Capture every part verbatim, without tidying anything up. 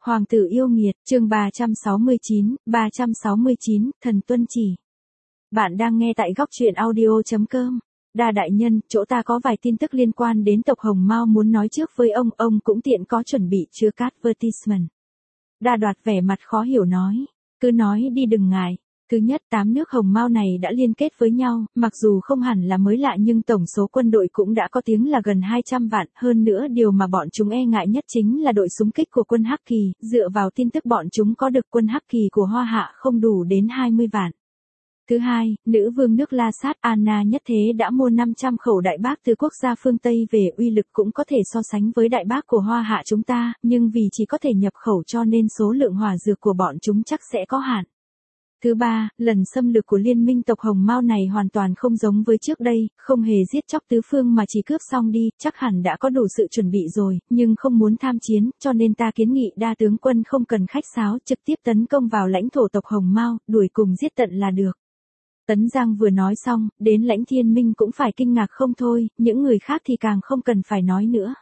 Hoàng tử yêu nghiệt, chương ba trăm sáu mươi chín, ba trăm sáu mươi chín, thần tuân chỉ. Bạn đang nghe tại góc truyện audio chấm com. Đa đại nhân, chỗ ta có vài tin tức liên quan đến tộc Hồng Mao muốn nói trước với ông, ông cũng tiện có chuẩn bị chưa advertisement. Đa Đoạt vẻ mặt khó hiểu nói, cứ nói đi đừng ngại. Thứ nhất, tám nước Hồng Mao này đã liên kết với nhau, mặc dù không hẳn là mới lạ nhưng tổng số quân đội cũng đã có tiếng là gần hai trăm vạn, hơn nữa điều mà bọn chúng e ngại nhất chính là đội súng kích của quân Hắc Kỳ, dựa vào tin tức bọn chúng có được quân Hắc Kỳ của Hoa Hạ không đủ đến hai mươi vạn. Thứ hai, nữ vương nước La Sát Anna Nhất Thế đã mua năm trăm khẩu đại bác từ quốc gia phương Tây về, uy lực cũng có thể so sánh với đại bác của Hoa Hạ chúng ta, nhưng vì chỉ có thể nhập khẩu cho nên số lượng hỏa dược của bọn chúng chắc sẽ có hạn. Thứ ba, lần xâm lược của liên minh tộc Hồng Mao này hoàn toàn không giống với trước đây, không hề giết chóc tứ phương mà chỉ cướp xong đi, chắc hẳn đã có đủ sự chuẩn bị rồi, nhưng không muốn tham chiến, cho nên ta kiến nghị Đa tướng quân không cần khách sáo, trực tiếp tấn công vào lãnh thổ tộc Hồng Mao, đuổi cùng giết tận là được. Tấn Giang vừa nói xong, đến Lãnh Thiên Minh cũng phải kinh ngạc không thôi, những người khác thì càng không cần phải nói nữa.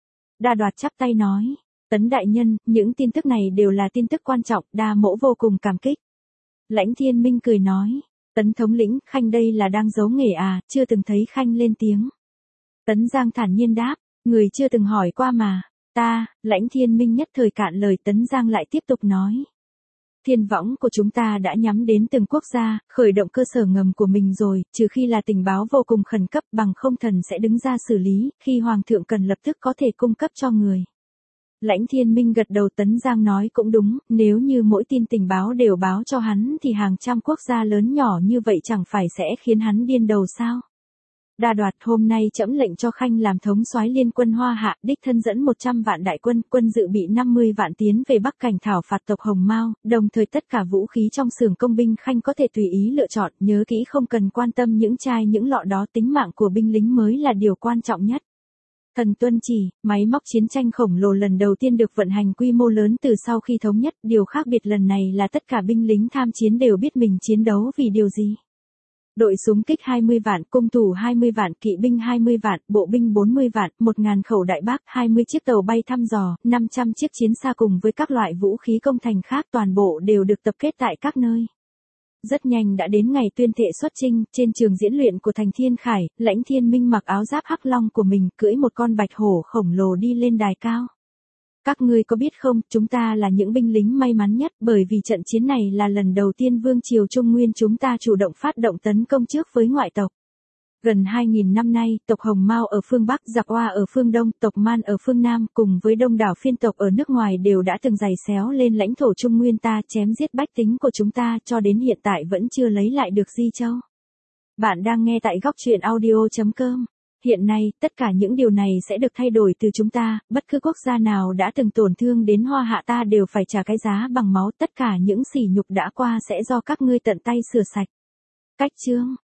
Đa Đoạt chắp tay nói, Tấn đại nhân, những tin tức này đều là tin tức quan trọng, Đa mỗ vô cùng cảm kích. Lãnh Thiên Minh cười nói, Tấn thống lĩnh, Khanh đây là đang giấu nghề à, chưa từng thấy Khanh lên tiếng. Tấn Giang thản nhiên đáp, người chưa từng hỏi qua mà, ta, Lãnh Thiên Minh nhất thời cạn lời. Tấn Giang lại tiếp tục nói. Thiên võng của chúng ta đã nhắm đến từng quốc gia, khởi động cơ sở ngầm của mình rồi, trừ khi là tình báo vô cùng khẩn cấp, bằng không thần sẽ đứng ra xử lý, khi Hoàng thượng cần lập tức có thể cung cấp cho người. Lãnh Thiên Minh gật đầu. Tấn Giang nói cũng đúng, nếu như mỗi tin tình báo đều báo cho hắn thì hàng trăm quốc gia lớn nhỏ như vậy chẳng phải sẽ khiến hắn điên đầu sao? Đa Đoạt, hôm nay trẫm lệnh cho Khanh làm thống soái liên quân Hoa Hạ, đích thân dẫn một trăm vạn đại quân, quân dự bị năm mươi vạn tiến về Bắc Cảnh thảo phạt tộc Hồng Mao, đồng thời tất cả vũ khí trong xưởng công binh Khanh có thể tùy ý lựa chọn, nhớ kỹ không cần quan tâm những chai những lọ đó, tính mạng của binh lính mới là điều quan trọng nhất. Thần tuân chỉ, máy móc chiến tranh khổng lồ lần đầu tiên được vận hành quy mô lớn từ sau khi thống nhất, điều khác biệt lần này là tất cả binh lính tham chiến đều biết mình chiến đấu vì điều gì. Đội súng kích hai mươi vạn, cung thủ hai mươi vạn, kỵ binh hai mươi vạn, bộ binh bốn mươi vạn, một nghìn khẩu đại bác, hai mươi chiếc tàu bay thăm dò, năm trăm chiếc chiến xa cùng với các loại vũ khí công thành khác, toàn bộ đều được tập kết tại các nơi. Rất nhanh đã đến ngày tuyên thệ xuất chinh, trên trường diễn luyện của thành Thiên Khải, Lãnh Thiên Minh mặc áo giáp hắc long của mình, cưỡi một con bạch hổ khổng lồ đi lên đài cao. Các ngươi có biết không, chúng ta là những binh lính may mắn nhất, bởi vì trận chiến này là lần đầu tiên Vương triều Trung Nguyên chúng ta chủ động phát động tấn công trước với ngoại tộc. Gần hai nghìn năm nay, tộc Hồng Mao ở phương Bắc, Giặc Oa ở phương Đông, tộc Man ở phương Nam, cùng với đông đảo phiên tộc ở nước ngoài đều đã từng giày xéo lên lãnh thổ Trung Nguyên ta, chém giết bách tính của chúng ta, cho đến hiện tại vẫn chưa lấy lại được Di Châu. Bạn đang nghe tại góc truyện audio chấm com. Hiện nay, tất cả những điều này sẽ được thay đổi từ chúng ta, bất cứ quốc gia nào đã từng tổn thương đến Hoa Hạ ta đều phải trả cái giá bằng máu, tất cả những sỉ nhục đã qua sẽ do các ngươi tận tay sửa sạch. Cách chương